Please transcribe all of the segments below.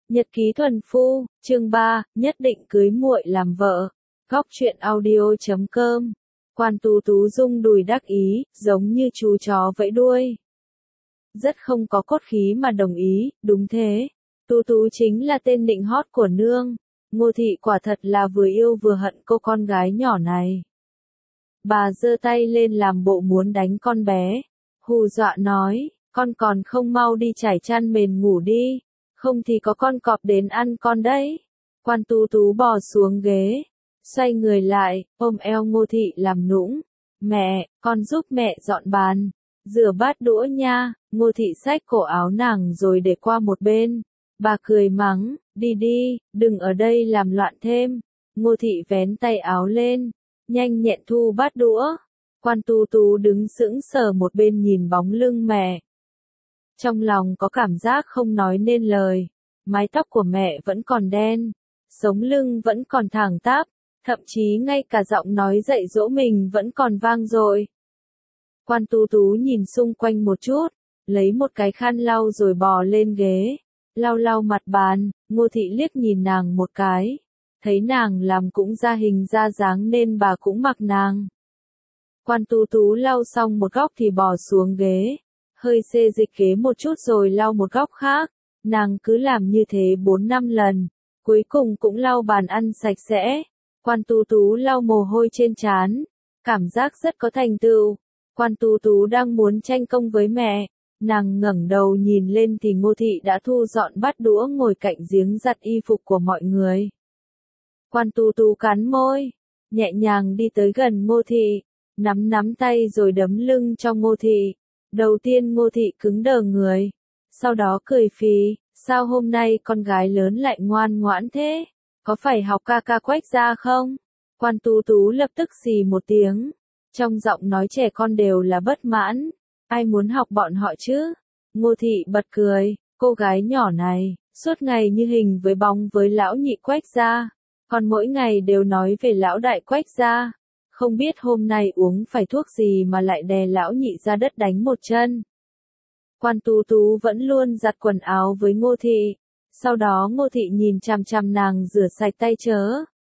Nhật ký thuần phu, chương 3, nhất định cưới muội làm vợ. Góc truyện audio.com. Quan Tu Tú rung đùi đắc ý, giống như chú chó vẫy đuôi. Rất không có cốt khí mà đồng ý, đúng thế. Tu Tú chính là tên nịnh hót của nương. Ngô Thị quả thật là vừa yêu vừa hận cô con gái nhỏ này. Bà giơ tay lên làm bộ muốn đánh con bé. Hù dọa nói, con còn không mau đi trải chăn mền ngủ đi. Không thì có con cọp đến ăn con đấy. Quan Tu Tú bò xuống ghế, xoay người lại, ôm eo Ngô Thị làm nũng. Mẹ, con giúp mẹ dọn bàn, rửa bát đũa nha. Ngô Thị xách cổ áo nàng rồi để qua một bên. Bà cười mắng, đi đi, đừng ở đây làm loạn thêm. Ngô Thị vén tay áo lên, nhanh nhẹn thu bát đũa. Quan Tu Tú đứng sững sờ một bên nhìn bóng lưng mẹ. Trong lòng có cảm giác không nói nên lời, mái tóc của mẹ vẫn còn đen, sống lưng vẫn còn thẳng tắp, thậm chí ngay cả giọng nói dạy dỗ mình vẫn còn vang dội. Quan Tu Tú nhìn xung quanh một chút, lấy một cái khăn lau rồi bò lên ghế, lau lau mặt bàn. Ngô Thị liếc nhìn nàng một cái, thấy nàng làm cũng ra hình ra dáng nên bà cũng mặc nàng. Quan Tu Tú lau xong một góc thì bò xuống ghế, hơi xê dịch ghế một chút rồi lau một góc khác. Nàng cứ làm như thế 4-5 lần, cuối cùng cũng lau bàn ăn sạch sẽ. Quan Tu Tú lau mồ hôi trên trán, cảm giác rất có thành tựu. Quan Tu Tú đang muốn tranh công với mẹ, nàng ngẩng đầu nhìn lên thì Ngô Thị đã thu dọn bát đũa ngồi cạnh giếng giặt y phục của mọi người. Quan Tu Tú cắn môi, nhẹ nhàng đi tới gần Ngô Thị, nắm tay rồi đấm lưng cho Ngô Thị. Đầu tiên Ngô Thị cứng đờ người, sau đó cười phì, sao hôm nay con gái lớn lại ngoan ngoãn thế, có phải học ca ca Quách gia không? Quan Tu Tú lập tức xì một tiếng, trong giọng nói trẻ con đều là bất mãn, ai muốn học bọn họ chứ? Ngô Thị bật cười, cô gái nhỏ này, suốt ngày như hình với bóng với lão nhị Quách gia, còn mỗi ngày đều nói về lão đại Quách gia. Không biết hôm nay uống phải thuốc gì mà lại đè lão nhị ra đất đánh một chân. Quan Tu Tú vẫn luôn giặt quần áo với Ngô Thị. Sau đó Ngô Thị nhìn chằm chằm nàng rửa sạch tay chớ.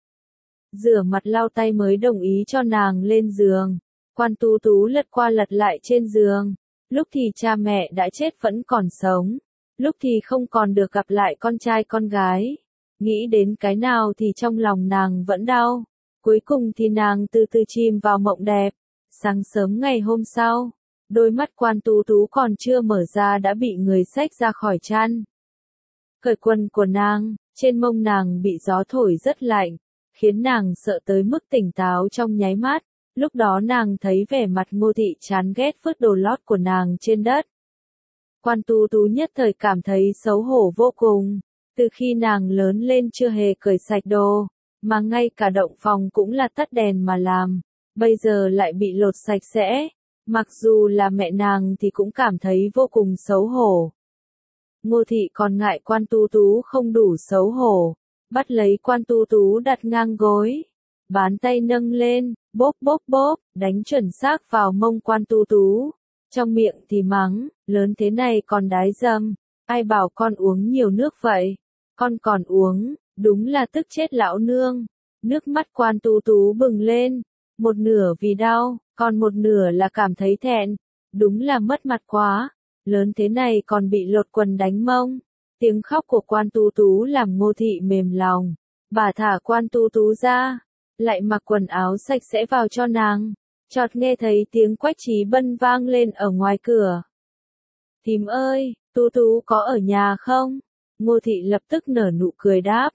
Rửa mặt lau tay mới đồng ý cho nàng lên giường. Quan Tu Tú lật qua lật lại trên giường. Lúc thì cha mẹ đã chết vẫn còn sống. Lúc thì không còn được gặp lại con trai con gái. Nghĩ đến cái nào thì trong lòng nàng vẫn đau. Cuối cùng thì nàng từ từ chìm vào mộng đẹp. Sáng sớm ngày hôm sau, đôi mắt Quan Tu Tú còn chưa mở ra đã bị người xách ra khỏi chăn. Cởi quần của nàng, trên mông nàng bị gió thổi rất lạnh, khiến nàng sợ tới mức tỉnh táo trong nháy mắt. Lúc đó nàng thấy vẻ mặt Ngô Thị chán ghét vứt đồ lót của nàng trên đất. Quan Tu Tú nhất thời cảm thấy xấu hổ vô cùng. Từ khi nàng lớn lên chưa hề cởi sạch đồ, mà ngay cả động phòng cũng là tắt đèn mà làm, bây giờ lại bị lột sạch sẽ. Mặc dù là mẹ nàng thì cũng cảm thấy vô cùng xấu hổ. Ngô Thị còn ngại Quan Tu Tú không đủ xấu hổ, bắt lấy Quan Tu Tú đặt ngang gối, bàn tay nâng lên, bóp bóp bóp, đánh chuẩn xác vào mông Quan Tu Tú. Trong miệng thì mắng, lớn thế này còn đái dâm, ai bảo con uống nhiều nước vậy, con còn uống. Đúng là tức chết lão nương. Nước mắt Quan Tu Tú bừng lên, một nửa vì đau, còn một nửa là cảm thấy thẹn. Đúng là mất mặt quá, lớn thế này còn bị lột quần đánh mông. Tiếng khóc của Quan Tu Tú làm Ngô Thị mềm lòng. Bà thả Quan Tu Tú ra, lại mặc quần áo sạch sẽ vào cho nàng. Chợt nghe thấy tiếng Quách Chí Bân vang lên ở ngoài cửa. Thím ơi, Tu Tú có ở nhà không? Ngô Thị lập tức nở nụ cười đáp.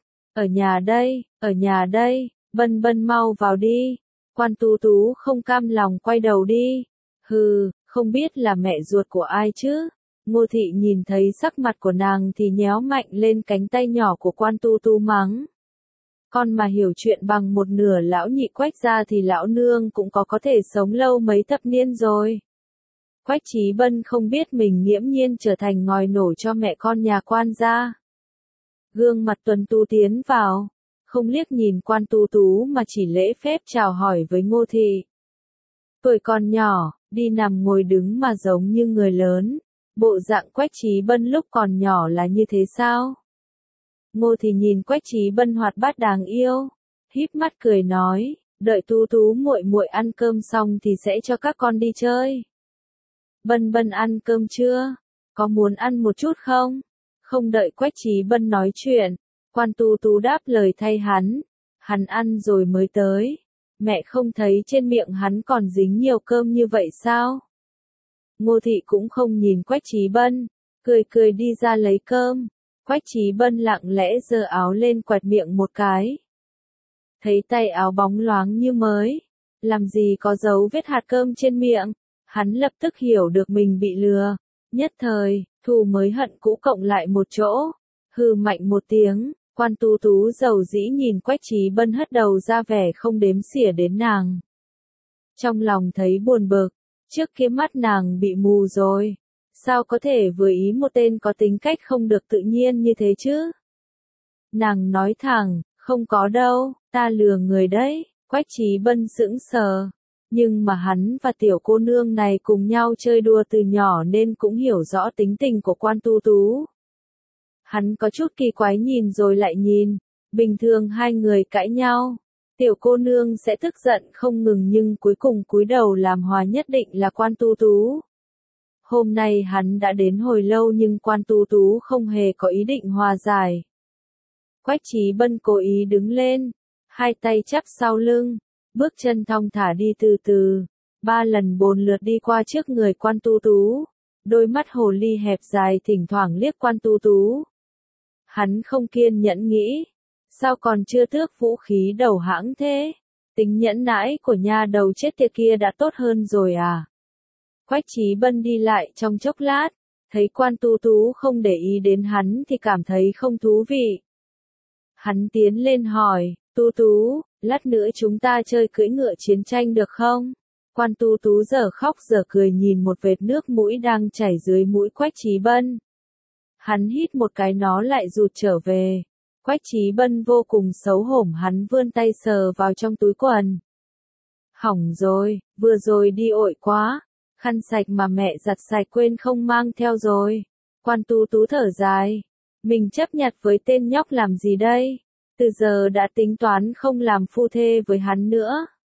Ở nhà đây, Bân Bân mau vào đi. Quan Tu Tú không cam lòng quay đầu đi. Hừ, không biết là mẹ ruột của ai chứ? Ngô Thị nhìn thấy sắc mặt của nàng thì nhéo mạnh lên cánh tay nhỏ của Quan Tu Tú mắng. Con mà hiểu chuyện bằng một nửa lão nhị Quách gia thì lão nương cũng có thể sống lâu mấy thập niên rồi. Quách Chí Bân không biết mình nghiễm nhiên trở thành ngòi nổ cho mẹ con nhà Quan gia. Gương mặt tuấn tú tiến vào, không liếc nhìn Quan Tu Tú mà chỉ lễ phép chào hỏi với Ngô Thị. Tuổi còn nhỏ, đi nằm ngồi đứng mà giống như người lớn, bộ dạng Quách Chí Bân lúc còn nhỏ là như thế sao? Ngô Thị nhìn Quách Chí Bân hoạt bát đáng yêu, híp mắt cười nói, đợi Tú Tú muội muội ăn cơm xong thì sẽ cho các con đi chơi. Bân Bân ăn cơm chưa? Có muốn ăn một chút không? Không đợi Quách Chí Bân nói chuyện, Quan Tú Tú đáp lời thay hắn ăn rồi mới tới. Mẹ không thấy trên miệng hắn còn dính nhiều cơm như vậy sao? Ngô Thị cũng không nhìn Quách Chí Bân, cười cười đi ra lấy cơm. Quách Chí Bân lặng lẽ giơ áo lên quẹt miệng một cái. Thấy tay áo bóng loáng như mới, làm gì có dấu vết hạt cơm trên miệng, hắn lập tức hiểu được mình bị lừa. Nhất thời, thù mới hận cũ cộng lại một chỗ, hừ mạnh một tiếng. Quan Tú Tú dầu dĩ nhìn Quách Chí Bân hất đầu ra vẻ không đếm xỉa đến nàng. Trong lòng thấy buồn bực, trước kia mắt nàng bị mù rồi, sao có thể vừa ý một tên có tính cách không được tự nhiên như thế chứ? Nàng nói thẳng, không có đâu, ta lừa người đấy. Quách Chí Bân sững sờ, nhưng mà hắn và tiểu cô nương này cùng nhau chơi đùa từ nhỏ nên cũng hiểu rõ tính tình của Quan Tú Tú. Hắn có chút kỳ quái nhìn rồi lại nhìn, bình thường hai người cãi nhau, tiểu cô nương sẽ tức giận không ngừng nhưng cuối cùng cúi đầu làm hòa nhất định là Quan Tú Tú. Hôm nay hắn đã đến hồi lâu nhưng Quan Tú Tú không hề có ý định hòa giải. Quách Chí Bân cố ý đứng lên, hai tay chắp sau lưng, bước chân thong thả đi từ từ, 3 lần 4 lượt đi qua trước người Quan Tú Tú, đôi mắt hồ ly hẹp dài thỉnh thoảng liếc Quan Tú Tú. Hắn không kiên nhẫn nghĩ, sao còn chưa tước vũ khí đầu hãng thế? Tính nhẫn nãi của nha đầu chết tiệt kia đã tốt hơn rồi à? Quách Chí Bân đi lại trong chốc lát, thấy Quan Tú Tú không để ý đến hắn thì cảm thấy không thú vị. Hắn tiến lên hỏi, Tú Tú, lát nữa chúng ta chơi cưỡi ngựa chiến tranh được không? Quan Tú Tú giờ khóc giờ cười nhìn một vệt nước mũi đang chảy dưới mũi Quách Chí Bân. Hắn hít một cái nó lại rụt trở về. Quách Chí Bân vô cùng xấu hổ, hắn vươn tay sờ vào trong túi quần. Hỏng rồi, vừa rồi đi ội quá, khăn sạch mà mẹ giặt sạch quên không mang theo rồi. Quan Tú Tú thở dài, mình chấp nhặt với tên nhóc làm gì đây? Từ giờ đã tính toán không làm phu thê với hắn nữa.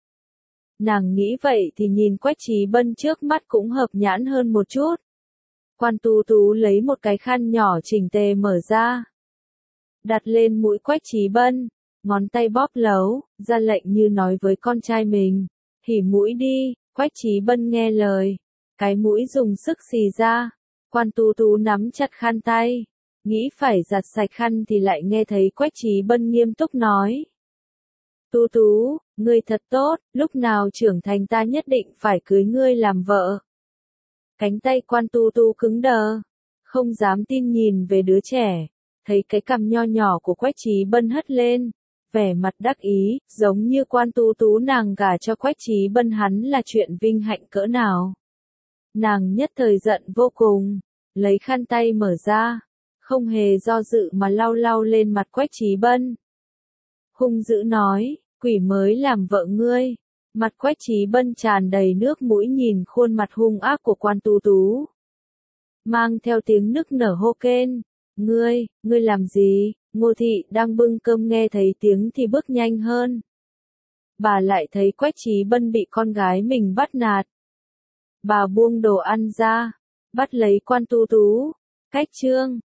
Nàng nghĩ vậy thì nhìn Quách Chí Bân trước mắt cũng hợp nhãn hơn một chút. Quan Tú Tú lấy một cái khăn nhỏ chỉnh tề mở ra, đặt lên mũi Quách Chí Bân, ngón tay bóp lấu, ra lệnh như nói với con trai mình, hỉ mũi đi. Quách Chí Bân nghe lời, cái mũi dùng sức xì ra. Quan Tú Tú nắm chặt khăn tay, nghĩ phải giặt sạch khăn thì lại nghe thấy Quách Chí Bân nghiêm túc nói. Tú Tú, ngươi thật tốt, lúc nào trưởng thành ta nhất định phải cưới ngươi làm vợ. Cánh tay Quan Tú Tú cứng đờ, không dám tin nhìn về đứa trẻ, thấy cái cằm nho nhỏ của Quách Chí Bân hất lên, vẻ mặt đắc ý, giống như Quan Tú Tú nàng gả cho Quách Chí Bân hắn là chuyện vinh hạnh cỡ nào. Nàng nhất thời giận vô cùng, lấy khăn tay mở ra, không hề do dự mà lau lau lên mặt Quách Chí Bân. Hung dữ nói, quỷ mới làm vợ ngươi. Mặt Quách Chí Bân tràn đầy nước mũi nhìn khuôn mặt hung ác của Quan Tú Tú, mang theo tiếng nức nở hô kên, ngươi làm gì? Ngô Thị đang bưng cơm nghe thấy tiếng thì bước nhanh hơn. Bà lại thấy Quách Chí Bân bị con gái mình bắt nạt. Bà buông đồ ăn ra, bắt lấy Quan Tú Tú, cách chương.